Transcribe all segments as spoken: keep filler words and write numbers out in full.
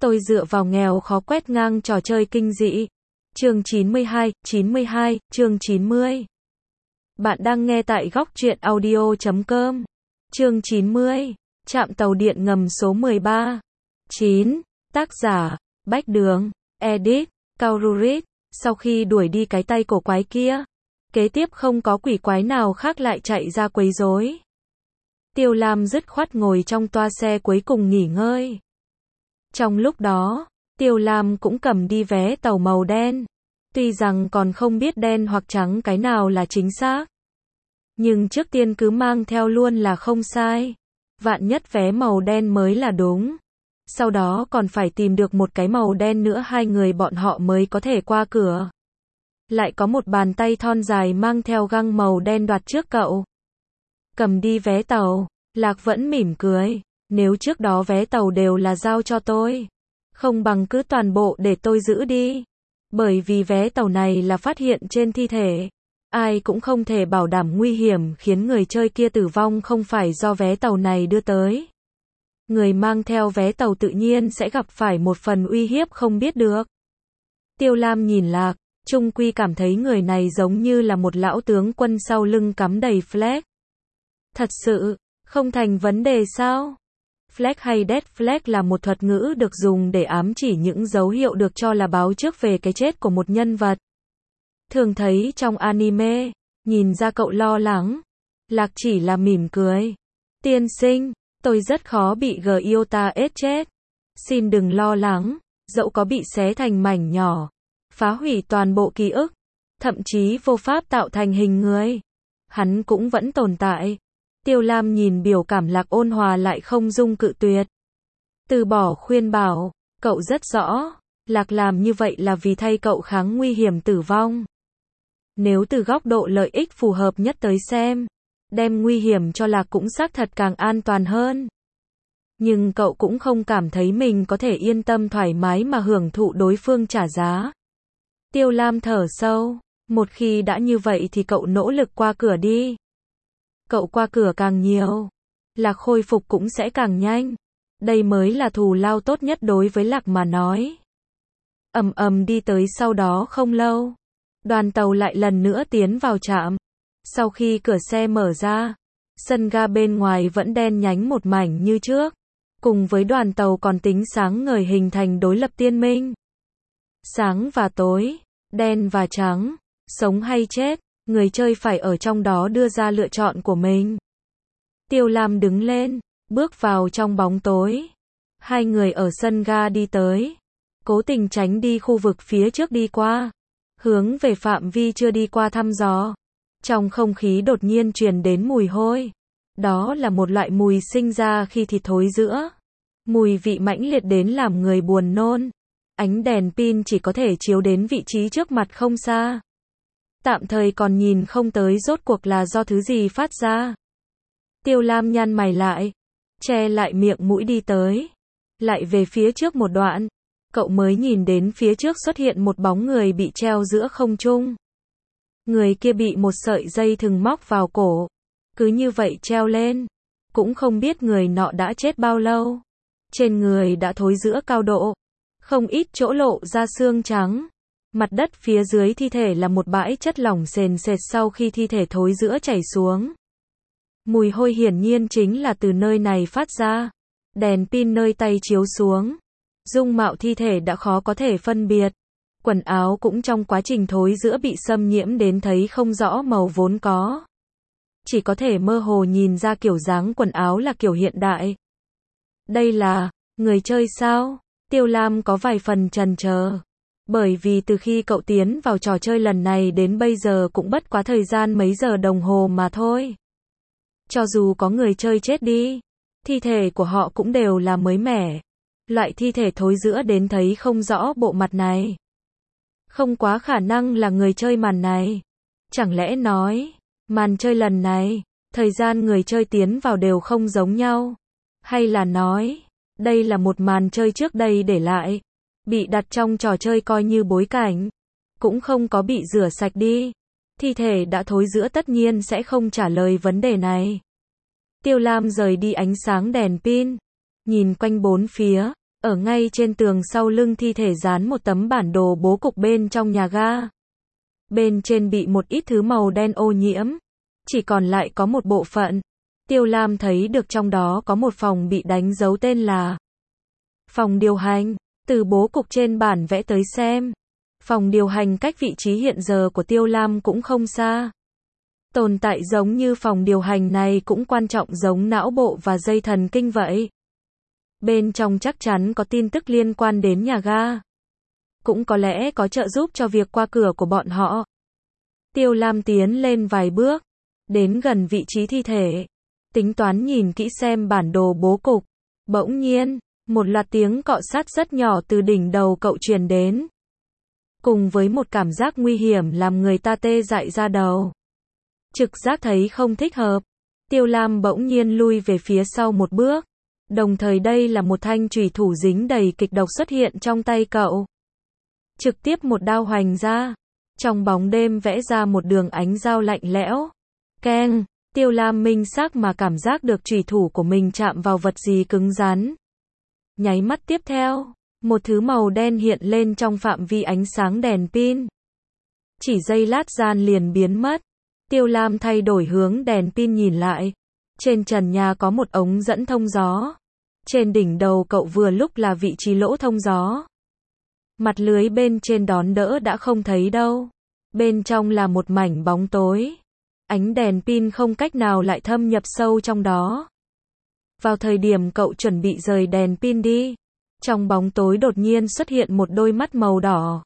Tôi dựa vào nghèo khó quét ngang trò chơi kinh dị. Chương chín mươi hai, chín mươi hai, chương chín mươi. Bạn đang nghe tại góc truyện audio chấm com. Chương chín mươi. Trạm tàu điện ngầm số mười ba. chín. Tác giả: Bách Đường. Edit: Kaururit. Sau khi đuổi đi cái tay cổ quái kia, kế tiếp không có quỷ quái nào khác lại chạy ra quấy rối. Tiêu Lam dứt khoát ngồi trong toa xe cuối cùng nghỉ ngơi. Trong lúc đó, Tiêu Lam cũng cầm đi vé tàu màu đen. Tuy rằng còn không biết đen hoặc trắng cái nào là chính xác, nhưng trước tiên cứ mang theo luôn là không sai. Vạn nhất vé màu đen mới là đúng. Sau đó còn phải tìm được một cái màu đen nữa, hai người bọn họ mới có thể qua cửa. Lại có một bàn tay thon dài mang theo găng màu đen đoạt trước cậu. Cầm đi vé tàu, Lạc vẫn mỉm cười. Nếu trước đó vé tàu đều là giao cho tôi, không bằng cứ toàn bộ để tôi giữ đi. Bởi vì vé tàu này là phát hiện trên thi thể. Ai cũng không thể bảo đảm nguy hiểm khiến người chơi kia tử vong không phải do vé tàu này đưa tới. Người mang theo vé tàu tự nhiên sẽ gặp phải một phần uy hiếp không biết được. Tiêu Lam nhìn Lạc, chung quy cảm thấy người này giống như là một lão tướng quân sau lưng cắm đầy flag. Thật sự, không thành vấn đề sao? Flag hay death flag là một thuật ngữ được dùng để ám chỉ những dấu hiệu được cho là báo trước về cái chết của một nhân vật. Thường thấy trong anime. Nhìn ra cậu lo lắng, Lạc chỉ là mỉm cười. Tiên sinh, tôi rất khó bị Gyota ết chết. Xin đừng lo lắng, dẫu có bị xé thành mảnh nhỏ, phá hủy toàn bộ ký ức, thậm chí vô pháp tạo thành hình người, hắn cũng vẫn tồn tại. Tiêu Lam nhìn biểu cảm Lạc ôn hòa lại không dung cự tuyệt. Từ bỏ khuyên bảo, cậu rất rõ, Lạc làm như vậy là vì thay cậu kháng nguy hiểm tử vong. Nếu từ góc độ lợi ích phù hợp nhất tới xem, đem nguy hiểm cho Lạc cũng xác thật càng an toàn hơn. Nhưng cậu cũng không cảm thấy mình có thể yên tâm thoải mái mà hưởng thụ đối phương trả giá. Tiêu Lam thở sâu, một khi đã như vậy thì cậu nỗ lực qua cửa đi. Cậu qua cửa càng nhiều, Lạc khôi phục cũng sẽ càng nhanh. Đây mới là thù lao tốt nhất đối với Lạc mà nói. Ầm ầm đi tới sau đó không lâu, đoàn tàu lại lần nữa tiến vào trạm. Sau khi cửa xe mở ra, sân ga bên ngoài vẫn đen nhánh một mảnh như trước. Cùng với đoàn tàu còn tính sáng ngời hình thành đối lập tiên minh. Sáng và tối, đen và trắng, sống hay chết, người chơi phải ở trong đó đưa ra lựa chọn của mình. Tiêu Lam đứng lên, bước vào trong bóng tối. Hai người ở sân ga đi tới, cố tình tránh đi khu vực phía trước đi qua, hướng về phạm vi chưa đi qua thăm dò. Trong không khí đột nhiên truyền đến mùi hôi. Đó là một loại mùi sinh ra khi thịt thối rữa. Mùi vị mãnh liệt đến làm người buồn nôn. Ánh đèn pin chỉ có thể chiếu đến vị trí trước mặt không xa. Tạm thời còn nhìn không tới rốt cuộc là do thứ gì phát ra. Tiêu Lam nhăn mày lại, che lại miệng mũi đi tới. Lại về phía trước một đoạn, cậu mới nhìn đến phía trước xuất hiện một bóng người bị treo giữa không trung. Người kia bị một sợi dây thừng móc vào cổ. Cứ như vậy treo lên. Cũng không biết người nọ đã chết bao lâu. Trên người đã thối rữa cao độ. Không ít chỗ lộ ra xương trắng. Mặt đất phía dưới thi thể là một bãi chất lỏng sền sệt sau khi thi thể thối rữa chảy xuống. Mùi hôi hiển nhiên chính là từ nơi này phát ra. Đèn pin nơi tay chiếu xuống, dung mạo thi thể đã khó có thể phân biệt. Quần áo cũng trong quá trình thối rữa bị xâm nhiễm đến thấy không rõ màu vốn có. Chỉ có thể mơ hồ nhìn ra kiểu dáng quần áo là kiểu hiện đại. Đây là người chơi sao? Tiêu Lam có vài phần chần chờ. Bởi vì từ khi cậu tiến vào trò chơi lần này đến bây giờ cũng bất quá thời gian mấy giờ đồng hồ mà thôi. Cho dù có người chơi chết đi, thi thể của họ cũng đều là mới mẻ. Loại thi thể thối rữa đến thấy không rõ bộ mặt này, không quá khả năng là người chơi màn này. Chẳng lẽ nói, màn chơi lần này, thời gian người chơi tiến vào đều không giống nhau? Hay là nói, đây là một màn chơi trước đây để lại, bị đặt trong trò chơi coi như bối cảnh, cũng không có bị rửa sạch đi. Thi thể đã thối rữa tất nhiên sẽ không trả lời vấn đề này. Tiêu Lam rời đi ánh sáng đèn pin, nhìn quanh bốn phía, Ở ngay trên tường sau lưng thi thể dán một tấm bản đồ bố cục bên trong nhà ga. Bên trên bị một ít thứ màu đen ô nhiễm. Chỉ còn lại có một bộ phận. Tiêu Lam thấy được trong đó có một phòng bị đánh dấu tên là phòng điều hành. Từ bố cục trên bản vẽ tới xem, phòng điều hành cách vị trí hiện giờ của Tiêu Lam cũng không xa. Tồn tại giống như phòng điều hành này cũng quan trọng giống não bộ và dây thần kinh vậy. Bên trong chắc chắn có tin tức liên quan đến nhà ga. Cũng có lẽ có trợ giúp cho việc qua cửa của bọn họ. Tiêu Lam tiến lên vài bước, đến gần vị trí thi thể, tính toán nhìn kỹ xem bản đồ bố cục. Bỗng nhiên, một loạt tiếng cọ sát rất nhỏ từ đỉnh đầu cậu truyền đến. Cùng với một cảm giác nguy hiểm làm người ta tê dại da đầu. Trực giác thấy không thích hợp. Tiêu Lam bỗng nhiên lui về phía sau một bước. Đồng thời đây là một thanh chùy thủ dính đầy kịch độc xuất hiện trong tay cậu. Trực tiếp một đao hoành ra. Trong bóng đêm vẽ ra một đường ánh dao lạnh lẽo. Keng, Tiêu Lam minh xác mà cảm giác được chùy thủ của mình chạm vào vật gì cứng rắn. Nháy mắt tiếp theo, một thứ màu đen hiện lên trong phạm vi ánh sáng đèn pin. Chỉ giây lát gian liền biến mất. Tiêu Lam thay đổi hướng đèn pin nhìn lại. Trên trần nhà có một ống dẫn thông gió. Trên đỉnh đầu cậu vừa lúc là vị trí lỗ thông gió. Mặt lưới bên trên đón đỡ đã không thấy đâu. Bên trong là một mảnh bóng tối. Ánh đèn pin không cách nào lại thâm nhập sâu trong đó. Vào thời điểm cậu chuẩn bị rời đèn pin đi, trong bóng tối đột nhiên xuất hiện một đôi mắt màu đỏ.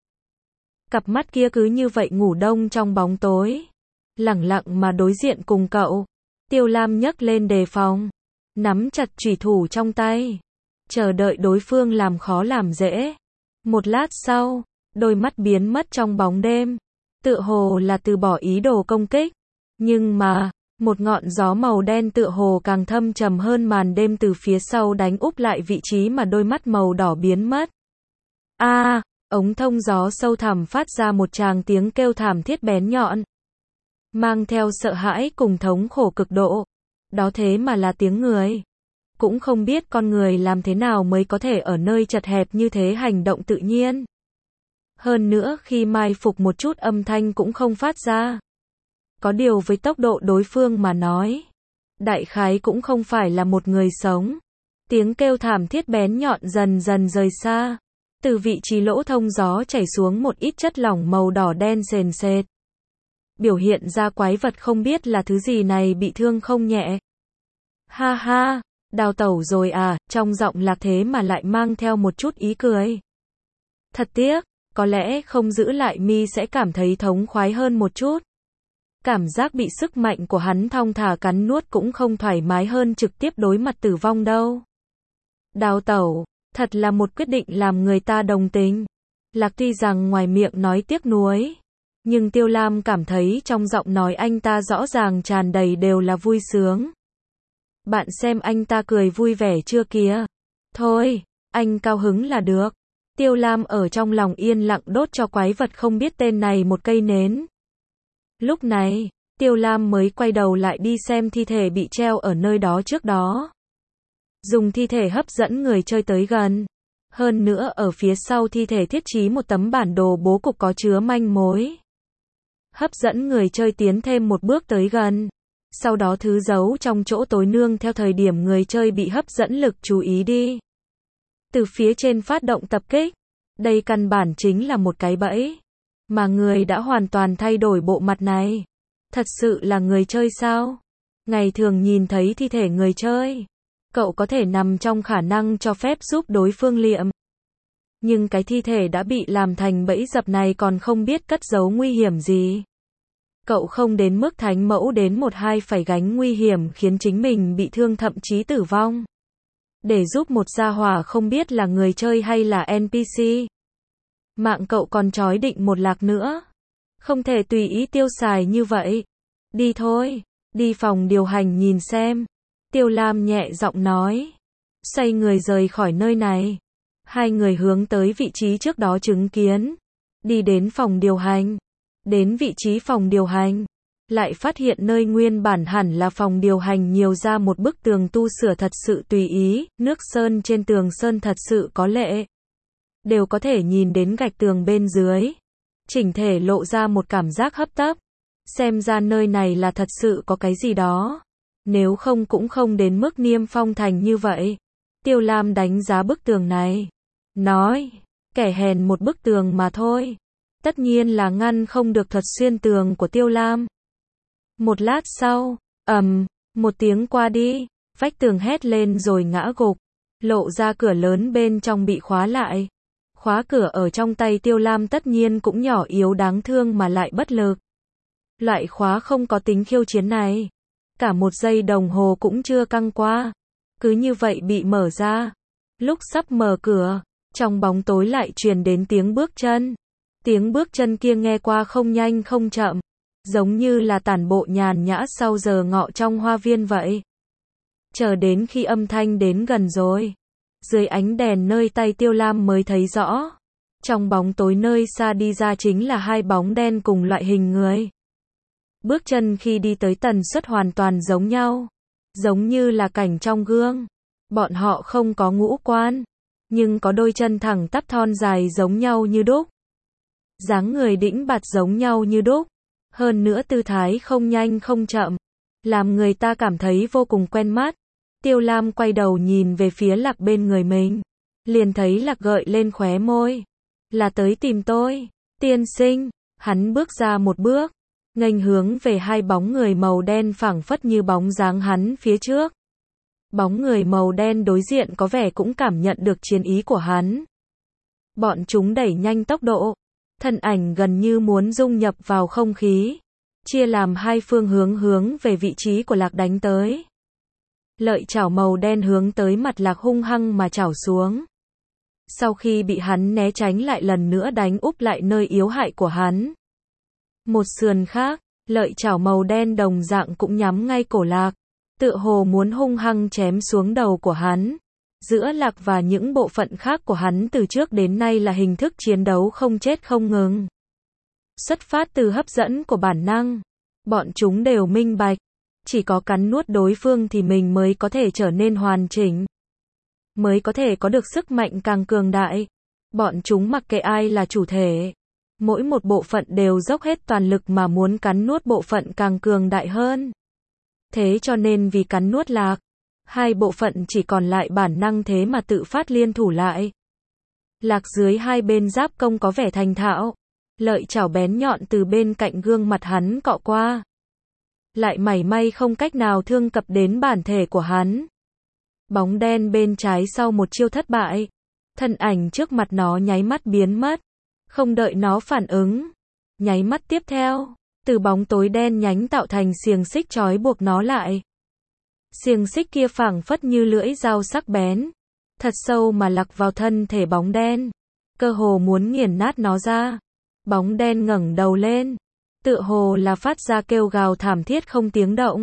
Cặp mắt kia cứ như vậy ngủ đông trong bóng tối, lẳng lặng mà đối diện cùng cậu. Tiêu Lam nhấc lên đề phòng, nắm chặt chùy thủ trong tay, chờ đợi đối phương làm khó làm dễ. Một lát sau, đôi mắt biến mất trong bóng đêm, tựa hồ là từ bỏ ý đồ công kích. Nhưng mà, một ngọn gió màu đen tựa hồ càng thâm trầm hơn màn đêm từ phía sau đánh úp lại vị trí mà đôi mắt màu đỏ biến mất. A, à, ống thông gió sâu thẳm phát ra một tràng tiếng kêu thảm thiết bén nhọn, mang theo sợ hãi cùng thống khổ cực độ. Đó thế mà là tiếng người. Cũng không biết con người làm thế nào mới có thể ở nơi chật hẹp như thế hành động tự nhiên. Hơn nữa khi mai phục một chút âm thanh cũng không phát ra. Có điều với tốc độ đối phương mà nói, đại khái cũng không phải là một người sống. Tiếng kêu thảm thiết bén nhọn dần dần rời xa. Từ vị trí lỗ thông gió chảy xuống một ít chất lỏng màu đỏ đen sền sệt. Biểu hiện ra quái vật không biết là thứ gì này bị thương không nhẹ. Ha ha, đào tẩu rồi à, trong giọng Lạc thế mà lại mang theo một chút ý cười. Thật tiếc, có lẽ không giữ lại mi sẽ cảm thấy thống khoái hơn một chút. Cảm giác bị sức mạnh của hắn thong thả cắn nuốt cũng không thoải mái hơn trực tiếp đối mặt tử vong đâu. Đào tẩu, thật là một quyết định làm người ta đồng tình. Lạc tuy rằng ngoài miệng nói tiếc nuối, nhưng Tiêu Lam cảm thấy trong giọng nói anh ta rõ ràng tràn đầy đều là vui sướng. Bạn xem anh ta cười vui vẻ chưa kìa. Thôi, anh cao hứng là được. Tiêu Lam ở trong lòng yên lặng đốt cho quái vật không biết tên này một cây nến. Lúc này, Tiêu Lam mới quay đầu lại đi xem thi thể bị treo ở nơi đó trước đó. Dùng thi thể hấp dẫn người chơi tới gần. Hơn nữa ở phía sau thi thể thiết trí một tấm bản đồ bố cục có chứa manh mối. Hấp dẫn người chơi tiến thêm một bước tới gần. Sau đó thứ giấu trong chỗ tối nương theo thời điểm người chơi bị hấp dẫn lực chú ý đi. Từ phía trên phát động tập kích. Đây căn bản chính là một cái bẫy. Mà người đã hoàn toàn thay đổi bộ mặt này. Thật sự là người chơi sao? Ngày thường nhìn thấy thi thể người chơi, cậu có thể nằm trong khả năng cho phép giúp đối phương liệm. Nhưng cái thi thể đã bị làm thành bẫy dập này còn không biết cất giấu nguy hiểm gì. Cậu không đến mức thánh mẫu đến một hai phải gánh nguy hiểm khiến chính mình bị thương thậm chí tử vong. Để giúp một gia hỏa không biết là người chơi hay là en pê xê. Mạng cậu còn trói định một Lạc nữa. Không thể tùy ý tiêu xài như vậy. Đi thôi, đi phòng điều hành nhìn xem. Tiêu Lam nhẹ giọng nói. Xoay người rời khỏi nơi này. Hai người hướng tới vị trí trước đó chứng kiến. Đi đến phòng điều hành. Đến vị trí phòng điều hành. lại phát hiện nơi nguyên bản hẳn là phòng điều hành nhiều ra một bức tường tu sửa thật sự tùy ý, nước sơn trên tường sơn thật sự có lệ. Đều có thể nhìn đến gạch tường bên dưới. Chỉnh thể lộ ra một cảm giác hấp tấp. Xem ra nơi này là thật sự có cái gì đó. Nếu không cũng không đến mức niêm phong thành như vậy. Tiêu Lam đánh giá bức tường này. Nói, kẻ hèn một bức tường mà thôi. Tất nhiên là ngăn không được thuật xuyên tường của Tiêu Lam. Một lát sau, ầm, um, một tiếng qua đi, vách tường hét lên rồi ngã gục. Lộ ra cửa lớn bên trong bị khóa lại. Khóa cửa ở trong tay Tiêu Lam tất nhiên cũng nhỏ yếu đáng thương mà lại bất lực. Loại khóa không có tính khiêu chiến này. Cả một giây đồng hồ cũng chưa căng qua. Cứ như vậy bị mở ra. Lúc sắp mở cửa, trong bóng tối lại truyền đến tiếng bước chân. Tiếng bước chân kia nghe qua không nhanh không chậm. Giống như là tản bộ nhàn nhã sau giờ ngọ trong hoa viên vậy. Chờ đến khi âm thanh đến gần rồi. Dưới ánh đèn nơi tay Tiêu Lam mới thấy rõ. Trong bóng tối nơi xa đi ra chính là hai bóng đen cùng loại hình người. Bước chân khi đi tới tần suất hoàn toàn giống nhau. Giống như là cảnh trong gương. Bọn họ không có ngũ quan. Nhưng có đôi chân thẳng tắp thon dài giống nhau như đúc. Dáng người đĩnh bạt giống nhau như đúc. Hơn nữa tư thái không nhanh không chậm. Làm người ta cảm thấy vô cùng quen mắt. Tiêu Lam quay đầu nhìn về phía Lạc bên người mình. Liền thấy Lạc gợi lên khóe môi. Là tới tìm tôi. Tiên sinh. Hắn bước ra một bước. Nghênh hướng về hai bóng người màu đen phảng phất như bóng dáng hắn phía trước. Bóng người màu đen đối diện có vẻ cũng cảm nhận được chiến ý của hắn. Bọn chúng đẩy nhanh tốc độ. Thân ảnh gần như muốn dung nhập vào không khí. Chia làm hai phương hướng hướng về vị trí của Lạc đánh tới. Lợi chảo màu đen hướng tới mặt Lạc hung hăng mà chảo xuống. Sau khi bị hắn né tránh lại lần nữa đánh úp lại nơi yếu hại của hắn. Một sườn khác, lợi chảo màu đen đồng dạng cũng nhắm ngay cổ Lạc. Tựa hồ muốn hung hăng chém xuống đầu của hắn. Giữa Lạc và những bộ phận khác của hắn từ trước đến nay là hình thức chiến đấu không chết không ngừng. Xuất phát từ hấp dẫn của bản năng. Bọn chúng đều minh bạch. Chỉ có cắn nuốt đối phương thì mình mới có thể trở nên hoàn chỉnh. Mới có thể có được sức mạnh càng cường đại. Bọn chúng mặc kệ ai là chủ thể. Mỗi một bộ phận đều dốc hết toàn lực mà muốn cắn nuốt bộ phận càng cường đại hơn. Thế cho nên vì cắn nuốt Lạc, hai bộ phận chỉ còn lại bản năng thế mà tự phát liên thủ lại. Lạc dưới hai bên giáp công có vẻ thành thạo. Lợi chảo bén nhọn từ bên cạnh gương mặt hắn cọ qua. Lại mảy may không cách nào thương cập đến bản thể của hắn. Bóng đen bên trái sau một chiêu thất bại. Thân ảnh trước mặt nó nháy mắt biến mất. Không đợi nó phản ứng. Nháy mắt tiếp theo, từ bóng tối đen nhánh tạo thành xiềng xích trói buộc nó lại. Xiềng xích kia phảng phất như lưỡi dao sắc bén. Thật sâu mà lặc vào thân thể bóng đen. Cơ hồ muốn nghiền nát nó ra. Bóng đen ngẩng đầu lên. Tựa hồ là phát ra kêu gào thảm thiết không tiếng động.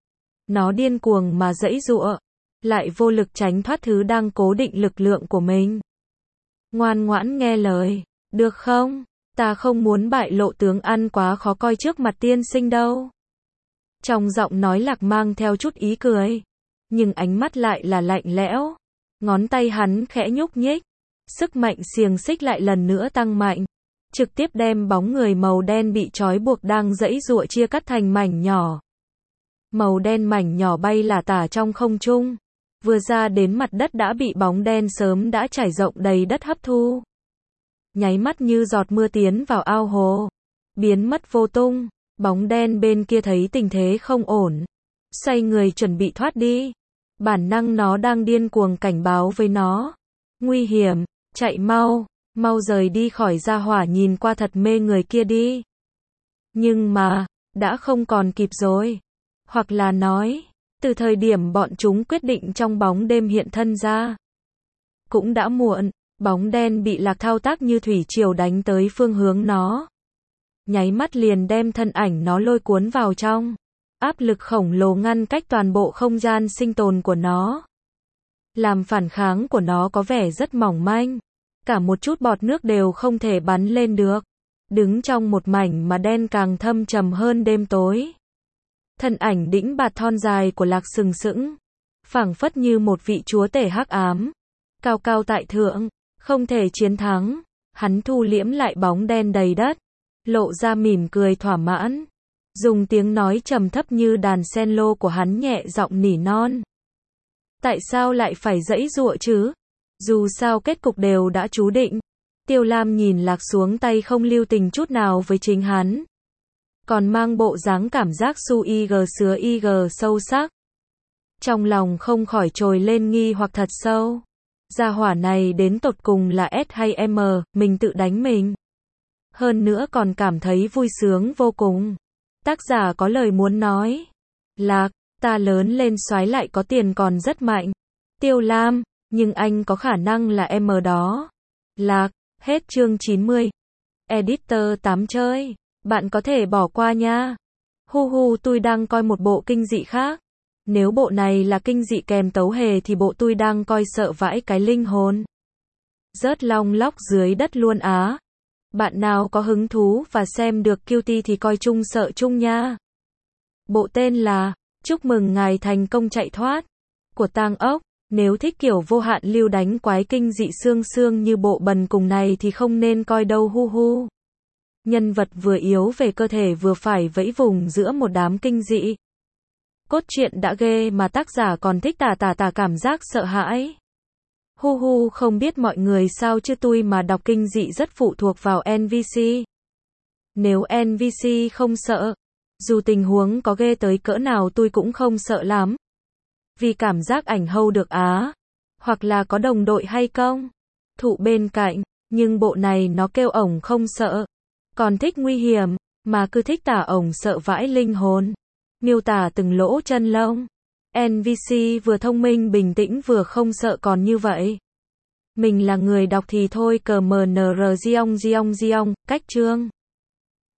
Nó điên cuồng mà giãy giụa. Lại vô lực tránh thoát thứ đang cố định lực lượng của mình. Ngoan ngoãn nghe lời. Được không? Ta không muốn bại lộ tướng ăn quá khó coi trước mặt tiên sinh đâu. Trong giọng nói Lạc mang theo chút ý cười. Nhưng ánh mắt lại là lạnh lẽo. Ngón tay hắn khẽ nhúc nhích. Sức mạnh xiềng xích lại lần nữa tăng mạnh. Trực tiếp đem bóng người màu đen bị trói buộc đang giãy giụa chia cắt thành mảnh nhỏ. Màu đen mảnh nhỏ bay lả tả trong không trung. Vừa ra đến mặt đất đã bị bóng đen sớm đã trải rộng đầy đất hấp thu. Nháy mắt như giọt mưa tiến vào ao hồ. Biến mất vô tung. Bóng đen bên kia thấy tình thế không ổn. Xoay người chuẩn bị thoát đi. Bản năng nó đang điên cuồng cảnh báo với nó. Nguy hiểm, chạy mau, mau rời đi khỏi gia hỏa nhìn qua thật mê người kia đi. Nhưng mà, đã không còn kịp rồi. Hoặc là nói, từ thời điểm bọn chúng quyết định trong bóng đêm hiện thân ra. Cũng đã muộn, bóng đen bị Lạc thao tác như thủy triều đánh tới phương hướng nó. Nháy mắt liền đem thân ảnh nó lôi cuốn vào trong. Áp lực khổng lồ ngăn cách toàn bộ không gian sinh tồn của nó. Làm phản kháng của nó có vẻ rất mỏng manh. Cả một chút bọt nước đều không thể bắn lên được. đứng trong một mảnh mà đen càng thâm trầm hơn đêm tối. Thân ảnh đĩnh bạt thon dài của Lạc sừng sững, phảng phất như một vị chúa tể hắc ám, cao cao tại thượng, không thể chiến thắng. Hắn thu liễm lại bóng đen đầy đất, lộ ra mỉm cười thỏa mãn, dùng tiếng nói trầm thấp như đàn sen lô của hắn nhẹ giọng nỉ non. Tại sao lại phải giãy giụa chứ? Dù sao kết cục đều đã chú định. Tiêu Lam nhìn Lạc xuống tay không lưu tình chút nào với chính hắn, còn mang bộ dáng cảm giác su ig sứa ig sâu sắc. Trong lòng không khỏi trồi lên nghi hoặc thật sâu. Gia hỏa này đến tột cùng là S hay M, mình tự đánh mình. Hơn nữa còn cảm thấy vui sướng vô cùng. Tác giả có lời muốn nói. Lạc, ta lớn lên soái lại có tiền còn rất mạnh. Tiêu Lam, nhưng anh có khả năng là M đó. Lạc, hết chương chín mươi. Editor tám chơi. Bạn có thể bỏ qua nha. Hu hu, tôi đang coi một bộ kinh dị khác. Nếu bộ này là kinh dị kèm tấu hề thì bộ tôi đang coi sợ vãi cái linh hồn. Rớt long lóc dưới đất luôn á. Bạn nào có hứng thú và xem được Cutie thì coi chung sợ chung nha. Bộ tên là Chúc mừng ngài thành công chạy thoát của Tang ốc. Nếu thích kiểu vô hạn lưu đánh quái kinh dị xương xương như bộ bần cùng này thì không nên coi đâu hu hu. Nhân vật vừa yếu về cơ thể vừa phải vẫy vùng giữa một đám kinh dị. Cốt truyện đã ghê mà tác giả còn thích tả tả tả cảm giác sợ hãi. Hu hu, không biết mọi người sao chứ tôi mà đọc kinh dị rất phụ thuộc vào en pê xê. Nếu en pê xê không sợ, dù tình huống có ghê tới cỡ nào tôi cũng không sợ lắm. Vì cảm giác ảnh hâu được á. Hoặc là có đồng đội hay không? Thụ bên cạnh, nhưng bộ này nó kêu ổng không sợ. Còn thích nguy hiểm, mà cứ thích tả ổng sợ vãi linh hồn. Miêu tả từng lỗ chân lông. en pê xê vừa thông minh bình tĩnh vừa không sợ còn như vậy. Mình là người đọc thì thôi cờ mờ nờ rờ giong giong giong, cách chương.